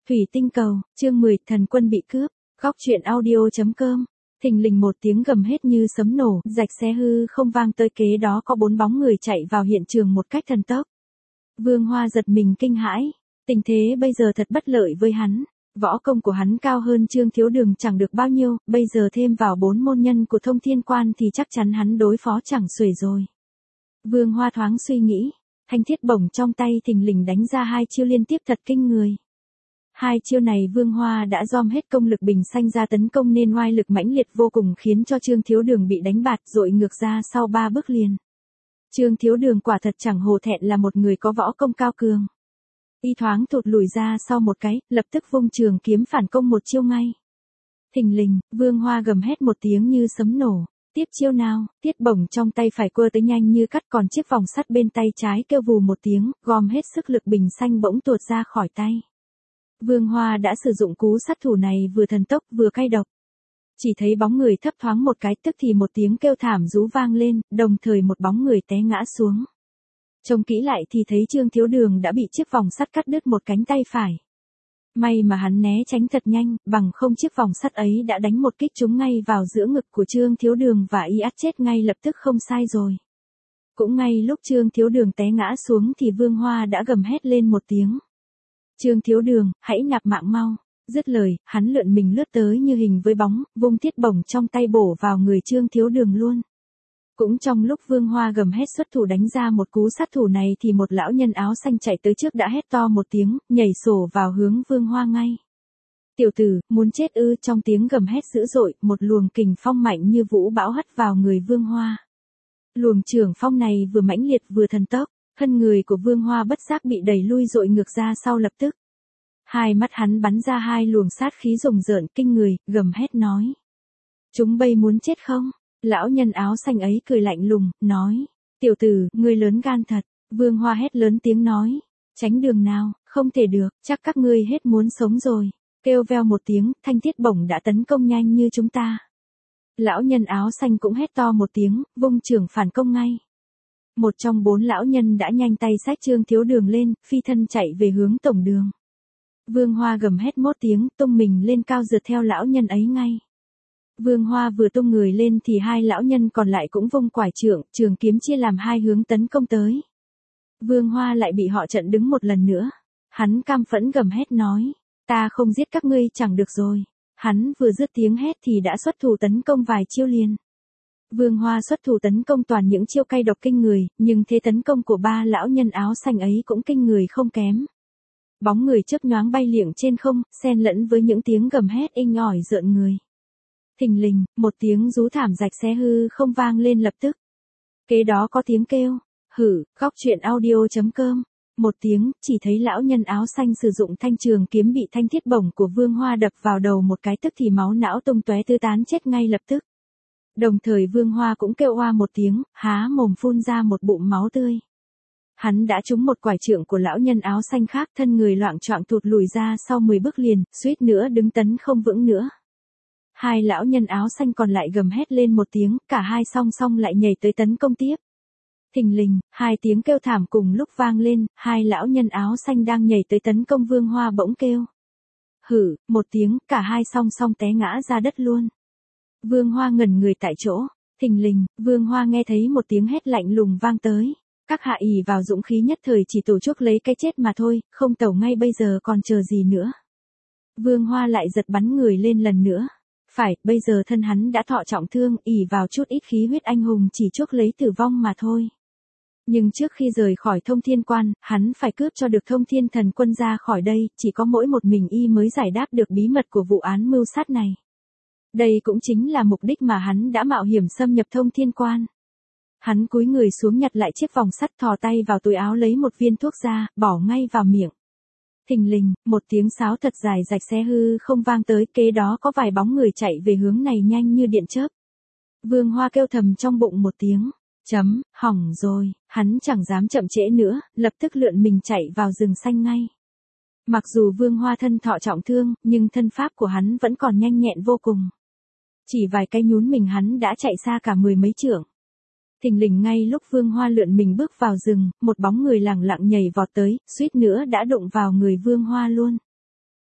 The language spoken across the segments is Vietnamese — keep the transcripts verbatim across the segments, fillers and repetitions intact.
Thủy tinh cầu, chương mười, thần quân bị cướp, góc truyện audio.com. Thình lình một tiếng gầm hết như sấm nổ, rạch xe hư không vang tới, kế đó có bốn bóng người chạy vào hiện trường một cách thần tốc. Vương Hoa giật mình kinh hãi, tình thế bây giờ thật bất lợi với hắn. Võ công của hắn cao hơn Trương Thiếu Đường chẳng được bao nhiêu, bây giờ thêm vào bốn môn nhân của Thông Thiên Quan thì chắc chắn hắn đối phó chẳng xuể rồi. Vương Hoa thoáng suy nghĩ, thanh thiết bổng trong tay thình lình đánh ra hai chiêu liên tiếp thật kinh người. Hai chiêu này Vương Hoa đã gom hết công lực bình xanh ra tấn công nên oai lực mãnh liệt vô cùng, khiến cho Trương Thiếu Đường bị đánh bạt dội ngược ra sau ba bước liền. Trương Thiếu Đường quả thật chẳng hổ thẹn là một người có võ công cao cường. Y thoáng thụt lùi ra sau một cái, lập tức vung trường kiếm phản công một chiêu ngay. Thình lình, Vương Hoa gầm hét một tiếng như sấm nổ. Tiếp chiêu nào, thiết bổng trong tay phải quơ tới nhanh như cắt, còn chiếc vòng sắt bên tay trái kêu vù một tiếng, gom hết sức lực bình xanh bỗng tuột ra khỏi tay. Vương Hoa đã sử dụng cú sát thủ này vừa thần tốc vừa cay độc. Chỉ thấy bóng người thấp thoáng một cái, tức thì một tiếng kêu thảm rú vang lên, đồng thời một bóng người té ngã xuống. Trông kỹ lại thì thấy Trương Thiếu Đường đã bị chiếc vòng sắt cắt đứt một cánh tay phải. May mà hắn né tránh thật nhanh, bằng không chiếc vòng sắt ấy đã đánh một kích trúng ngay vào giữa ngực của Trương Thiếu Đường và y ắt chết ngay lập tức không sai rồi. Cũng ngay lúc Trương Thiếu Đường té ngã xuống thì Vương Hoa đã gầm hét lên một tiếng. Trương Thiếu Đường, hãy nạp mạng mau. Dứt lời, hắn lượn mình lướt tới như hình với bóng, vung thiết bổng trong tay bổ vào người Trương Thiếu Đường luôn. Cũng trong lúc Vương Hoa gầm hét xuất thủ đánh ra một cú sát thủ này thì một lão nhân áo xanh chạy tới trước đã hét to một tiếng, nhảy sổ vào hướng Vương Hoa ngay. Tiểu tử, muốn chết ư? Trong tiếng gầm hét dữ dội, một luồng kình phong mạnh như vũ bão hất vào người Vương Hoa. Luồng trưởng phong này vừa mãnh liệt vừa thần tốc, thân người của Vương Hoa bất giác bị đẩy lui dội ngược ra sau lập tức. Hai mắt hắn bắn ra hai luồng sát khí rùng rợn kinh người, gầm hét nói. Chúng bây muốn chết không? Lão nhân áo xanh ấy cười lạnh lùng, nói. Tiểu tử, ngươi lớn gan thật. Vương Hoa hét lớn tiếng nói. Tránh đường nào, không thể được, chắc các ngươi hết muốn sống rồi. Kêu veo một tiếng, thanh thiết bổng đã tấn công nhanh như chúng ta. Lão nhân áo xanh cũng hét to một tiếng, vung trường phản công ngay. Một trong bốn lão nhân đã nhanh tay xách Trương Thiếu Đường lên, phi thân chạy về hướng tổng đường. Vương Hoa gầm hét một tiếng, tung mình lên cao rượt theo lão nhân ấy ngay. Vương Hoa vừa tung người lên thì hai lão nhân còn lại cũng vung quải trượng, trường kiếm chia làm hai hướng tấn công tới. Vương Hoa lại bị họ chặn đứng một lần nữa. Hắn cam phẫn gầm hét nói, ta không giết các ngươi chẳng được rồi. Hắn vừa dứt tiếng hét thì đã xuất thủ tấn công vài chiêu liền. Vương Hoa xuất thủ tấn công toàn những chiêu cay độc kinh người, nhưng thế tấn công của ba lão nhân áo xanh ấy cũng kinh người không kém. Bóng người chớp nhoáng bay liệng trên không, xen lẫn với những tiếng gầm hét inh ỏi rợn người. Thình lình, một tiếng rú thảm rạch xe hư không vang lên lập tức. Kế đó có tiếng kêu, hử, góc truyện audio.com. Một tiếng, chỉ thấy lão nhân áo xanh sử dụng thanh trường kiếm bị thanh thiết bổng của Vương Hoa đập vào đầu một cái, tức thì máu não tung tóe tứ tán chết ngay lập tức. Đồng thời Vương Hoa cũng kêu oa một tiếng, há mồm phun ra một bụng máu tươi. Hắn đã trúng một quải trượng của lão nhân áo xanh khác, thân người loạng choạng thụt lùi ra sau mười bước liền, suýt nữa đứng tấn không vững nữa. Hai lão nhân áo xanh còn lại gầm hét lên một tiếng, cả hai song song lại nhảy tới tấn công tiếp. Thình lình, hai tiếng kêu thảm cùng lúc vang lên, hai lão nhân áo xanh đang nhảy tới tấn công Vương Hoa bỗng kêu. Hử, một tiếng, cả hai song song té ngã ra đất luôn. Vương Hoa ngẩn người tại chỗ. Thình lình, Vương Hoa nghe thấy một tiếng hét lạnh lùng vang tới. Các hạ ỷ vào dũng khí nhất thời chỉ tổ chuốc lấy cái chết mà thôi, không tẩu ngay bây giờ còn chờ gì nữa. Vương Hoa lại giật bắn người lên lần nữa. Phải, bây giờ thân hắn đã thọ trọng thương, ỷ vào chút ít khí huyết anh hùng chỉ chuốc lấy tử vong mà thôi. Nhưng trước khi rời khỏi Thông Thiên Quan, hắn phải cướp cho được Thông Thiên Thần Quân ra khỏi đây, chỉ có mỗi một mình y mới giải đáp được bí mật của vụ án mưu sát này. Đây cũng chính là mục đích mà hắn đã mạo hiểm xâm nhập Thông Thiên Quan. Hắn cúi người xuống nhặt lại chiếc vòng sắt, thò tay vào túi áo lấy một viên thuốc ra, bỏ ngay vào miệng. Thình lình, một tiếng sáo thật dài rạch xe hư không vang tới, kế đó có vài bóng người chạy về hướng này nhanh như điện chớp. Vương Hoa kêu thầm trong bụng một tiếng, chấm, hỏng rồi, hắn chẳng dám chậm trễ nữa, lập tức lượn mình chạy vào rừng xanh ngay. Mặc dù Vương Hoa thân thọ trọng thương, nhưng thân pháp của hắn vẫn còn nhanh nhẹn vô cùng. Chỉ vài cái nhún mình hắn đã chạy xa cả mười mấy trượng. Thình lình ngay lúc Vương Hoa lượn mình bước vào rừng, một bóng người lẳng lặng nhảy vọt tới, suýt nữa đã đụng vào người Vương Hoa luôn.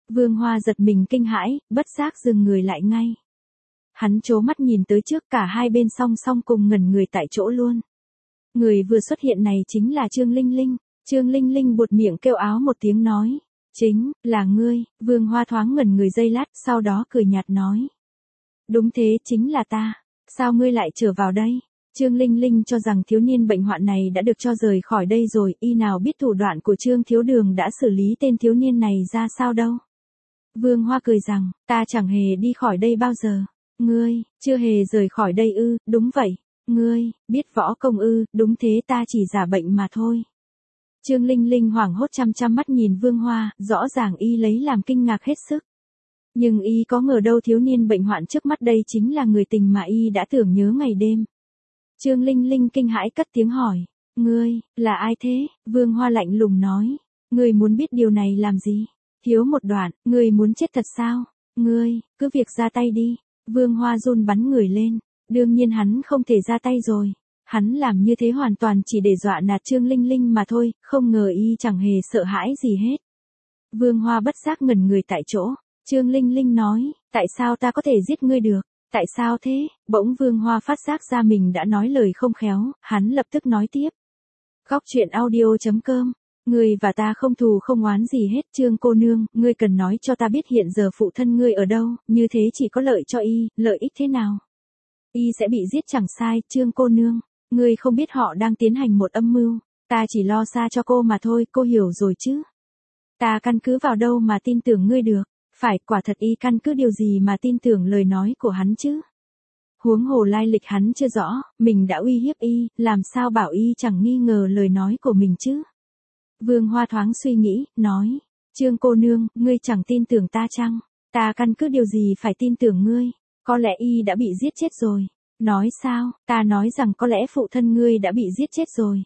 Vương Hoa giật mình kinh hãi, bất giác dừng người lại ngay. Hắn trố mắt nhìn tới trước, cả hai bên song song cùng ngẩn người tại chỗ luôn. Người vừa xuất hiện này chính là Trương Linh Linh. Trương Linh Linh buột miệng kêu áo một tiếng nói. Chính, là ngươi. Vương Hoa thoáng ngẩn người giây lát, sau đó cười nhạt nói. Đúng thế, chính là ta. Sao ngươi lại trở vào đây? Trương Linh Linh cho rằng thiếu niên bệnh hoạn này đã được cho rời khỏi đây rồi, y nào biết thủ đoạn của Trương Thiếu Đường đã xử lý tên thiếu niên này ra sao đâu. Vương Hoa cười rằng, ta chẳng hề đi khỏi đây bao giờ. Ngươi, chưa hề rời khỏi đây ư? Đúng vậy. Ngươi, biết võ công ư? Đúng thế, ta chỉ giả bệnh mà thôi. Trương Linh Linh hoảng hốt chăm chăm mắt nhìn Vương Hoa, rõ ràng y lấy làm kinh ngạc hết sức. Nhưng y có ngờ đâu thiếu niên bệnh hoạn trước mắt đây chính là người tình mà y đã tưởng nhớ ngày đêm. Trương Linh Linh kinh hãi cất tiếng hỏi, ngươi, là ai thế? Vương Hoa lạnh lùng nói, ngươi muốn biết điều này làm gì? Thiếu một đoạn, ngươi muốn chết thật sao? Ngươi, cứ việc ra tay đi. Vương Hoa run bắn người lên, đương nhiên hắn không thể ra tay rồi. Hắn làm như thế hoàn toàn chỉ để dọa nạt Trương Linh Linh mà thôi, không ngờ y chẳng hề sợ hãi gì hết. Vương Hoa bất giác ngẩn người tại chỗ. Trương Linh Linh nói, tại sao ta có thể giết ngươi được? Tại sao thế? Bỗng Vương Hoa phát giác ra mình đã nói lời không khéo, hắn lập tức nói tiếp. Góc truyện audio chấm com, ngươi và ta không thù không oán gì hết. Trương cô nương, ngươi cần nói cho ta biết hiện giờ phụ thân ngươi ở đâu, như thế chỉ có lợi cho y, lợi ích thế nào? Y sẽ bị giết chẳng sai. Trương cô nương, ngươi không biết họ đang tiến hành một âm mưu, ta chỉ lo xa cho cô mà thôi, cô hiểu rồi chứ? Ta căn cứ vào đâu mà tin tưởng ngươi được? Phải, quả thật y căn cứ điều gì mà tin tưởng lời nói của hắn chứ? Huống hồ lai lịch hắn chưa rõ, mình đã uy hiếp y, làm sao bảo y chẳng nghi ngờ lời nói của mình chứ? Vương Hoa thoáng suy nghĩ, nói, Trương cô nương, ngươi chẳng tin tưởng ta chăng? Ta căn cứ điều gì phải tin tưởng ngươi? Có lẽ y đã bị giết chết rồi. Nói sao? Ta nói rằng có lẽ phụ thân ngươi đã bị giết chết rồi.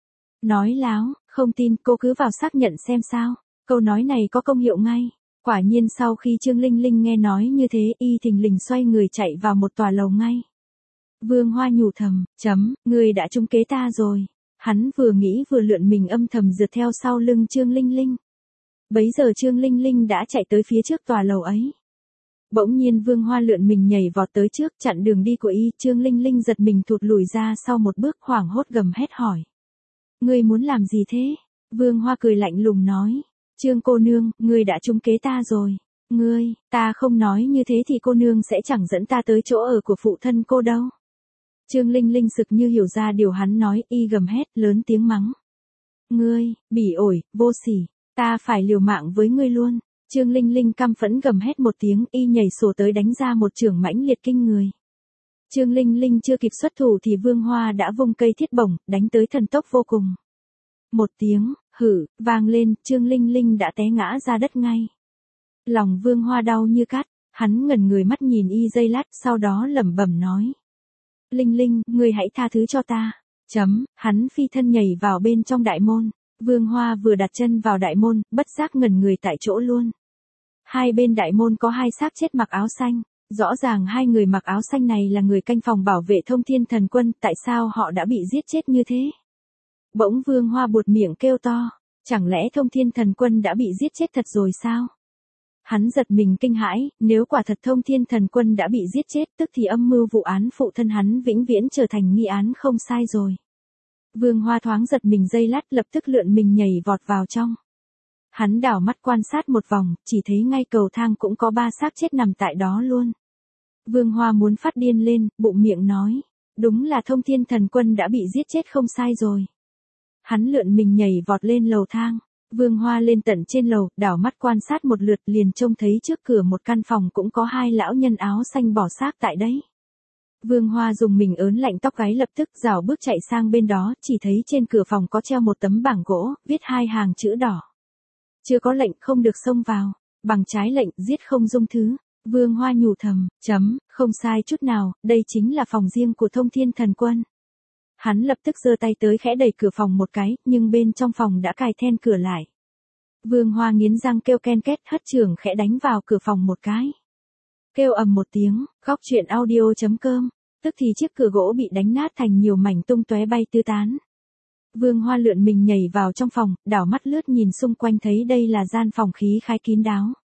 Nói láo, không tin, cô cứ vào xác nhận xem sao. Câu nói này có công hiệu ngay. Quả nhiên sau khi Trương Linh Linh nghe nói như thế, y thình lình xoay người chạy vào một tòa lầu ngay. Vương Hoa nhủ thầm, chấm, ngươi đã trúng kế ta rồi. Hắn vừa nghĩ vừa lượn mình âm thầm rượt theo sau lưng Trương Linh Linh. Bấy giờ Trương Linh Linh đã chạy tới phía trước tòa lầu ấy. Bỗng nhiên Vương Hoa lượn mình nhảy vọt tới trước, chặn đường đi của y. Trương Linh Linh giật mình thụt lùi ra sau một bước, hoảng hốt gầm hét hỏi. Ngươi muốn làm gì thế? Vương Hoa cười lạnh lùng nói. Trương cô nương, ngươi đã trúng kế ta rồi. Ngươi, ta không nói như thế thì cô nương sẽ chẳng dẫn ta tới chỗ ở của phụ thân cô đâu. Trương Linh Linh sực như hiểu ra điều hắn nói, y gầm hét lớn tiếng mắng. Ngươi, bỉ ổi, vô sỉ, ta phải liều mạng với ngươi luôn. Trương Linh Linh căm phẫn gầm hét một tiếng, y nhảy sổ tới đánh ra một chưởng mãnh liệt kinh người. Trương Linh Linh chưa kịp xuất thủ thì Vương Hoa đã vung cây thiết bổng, đánh tới thần tốc vô cùng. Một tiếng, hử, vang lên, Trương Linh Linh đã té ngã ra đất ngay. Lòng Vương Hoa đau như cắt, hắn ngẩn người mắt nhìn y giây lát, sau đó lẩm bẩm nói. Linh Linh, ngươi hãy tha thứ cho ta. Chấm, hắn phi thân nhảy vào bên trong đại môn. Vương Hoa vừa đặt chân vào đại môn, bất giác ngẩn người tại chỗ luôn. Hai bên đại môn có hai xác chết mặc áo xanh. Rõ ràng hai người mặc áo xanh này là người canh phòng bảo vệ Thông Thiên Thần Quân, tại sao họ đã bị giết chết như thế? Bỗng Vương Hoa buột miệng kêu to, chẳng lẽ Thông Thiên Thần Quân đã bị giết chết thật rồi sao? Hắn giật mình kinh hãi, nếu quả thật Thông Thiên Thần Quân đã bị giết chết, tức thì âm mưu vụ án phụ thân hắn vĩnh viễn trở thành nghi án không sai rồi. Vương Hoa thoáng giật mình giây lát, lập tức lượn mình nhảy vọt vào trong. Hắn đảo mắt quan sát một vòng, chỉ thấy ngay cầu thang cũng có ba xác chết nằm tại đó luôn. Vương Hoa muốn phát điên lên, bụng miệng nói, đúng là Thông Thiên Thần Quân đã bị giết chết không sai rồi. Hắn lượn mình nhảy vọt lên lầu thang. Vương Hoa lên tận trên lầu, đảo mắt quan sát một lượt liền trông thấy trước cửa một căn phòng cũng có hai lão nhân áo xanh bỏ xác tại đấy. Vương Hoa dùng mình ớn lạnh tóc gáy, lập tức rảo bước chạy sang bên đó, chỉ thấy trên cửa phòng có treo một tấm bảng gỗ, viết hai hàng chữ đỏ. Chưa có lệnh không được xông vào, bằng trái lệnh giết không dung thứ. Vương Hoa nhủ thầm, chấm, không sai chút nào, đây chính là phòng riêng của Thông Thiên Thần Quân. Hắn lập tức giơ tay tới khẽ đẩy cửa phòng một cái, nhưng bên trong phòng đã cài then cửa lại. Vương Hoa nghiến răng kêu ken két, hất chưởng khẽ đánh vào cửa phòng một cái. Kêu ầm một tiếng, góc truyện audio chấm com, tức thì chiếc cửa gỗ bị đánh nát thành nhiều mảnh tung tóe bay tứ tán. Vương Hoa lượn mình nhảy vào trong phòng, đảo mắt lướt nhìn xung quanh thấy đây là gian phòng khí khái kín đáo.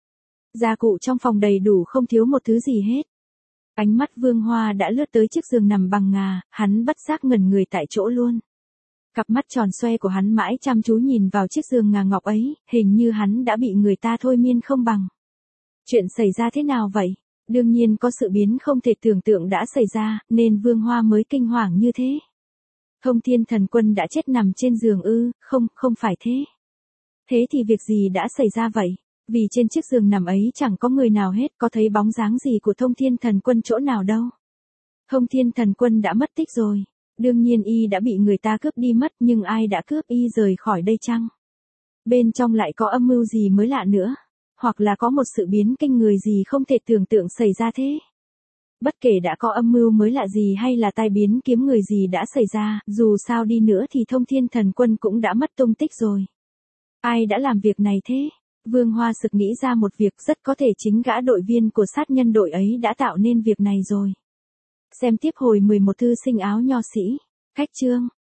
Gia cụ trong phòng đầy đủ không thiếu một thứ gì hết. Ánh mắt Vương Hoa đã lướt tới chiếc giường nằm bằng ngà, hắn bất giác ngẩn người tại chỗ luôn. Cặp mắt tròn xoe của hắn mãi chăm chú nhìn vào chiếc giường ngà ngọc ấy, hình như hắn đã bị người ta thôi miên không bằng. Chuyện xảy ra thế nào vậy? Đương nhiên có sự biến không thể tưởng tượng đã xảy ra, nên Vương Hoa mới kinh hoàng như thế. Thông Thiên Thần Quân đã chết nằm trên giường ư? Không, không phải thế. Thế thì việc gì đã xảy ra vậy? Vì trên chiếc giường nằm ấy chẳng có người nào hết, có thấy bóng dáng gì của Thông Thiên Thần Quân chỗ nào đâu. Thông Thiên Thần Quân đã mất tích rồi. Đương nhiên y đã bị người ta cướp đi mất, nhưng ai đã cướp y rời khỏi đây chăng? Bên trong lại có âm mưu gì mới lạ nữa? Hoặc là có một sự biến kinh người gì không thể tưởng tượng xảy ra thế? Bất kể đã có âm mưu mới lạ gì hay là tai biến kiếm người gì đã xảy ra, dù sao đi nữa thì Thông Thiên Thần Quân cũng đã mất tung tích rồi. Ai đã làm việc này thế? Vương Hoa sực nghĩ ra một việc, rất có thể chính gã đội viên của sát nhân đội ấy đã tạo nên việc này rồi. Xem tiếp hồi mười một thư sinh áo nho sĩ. Khách chương.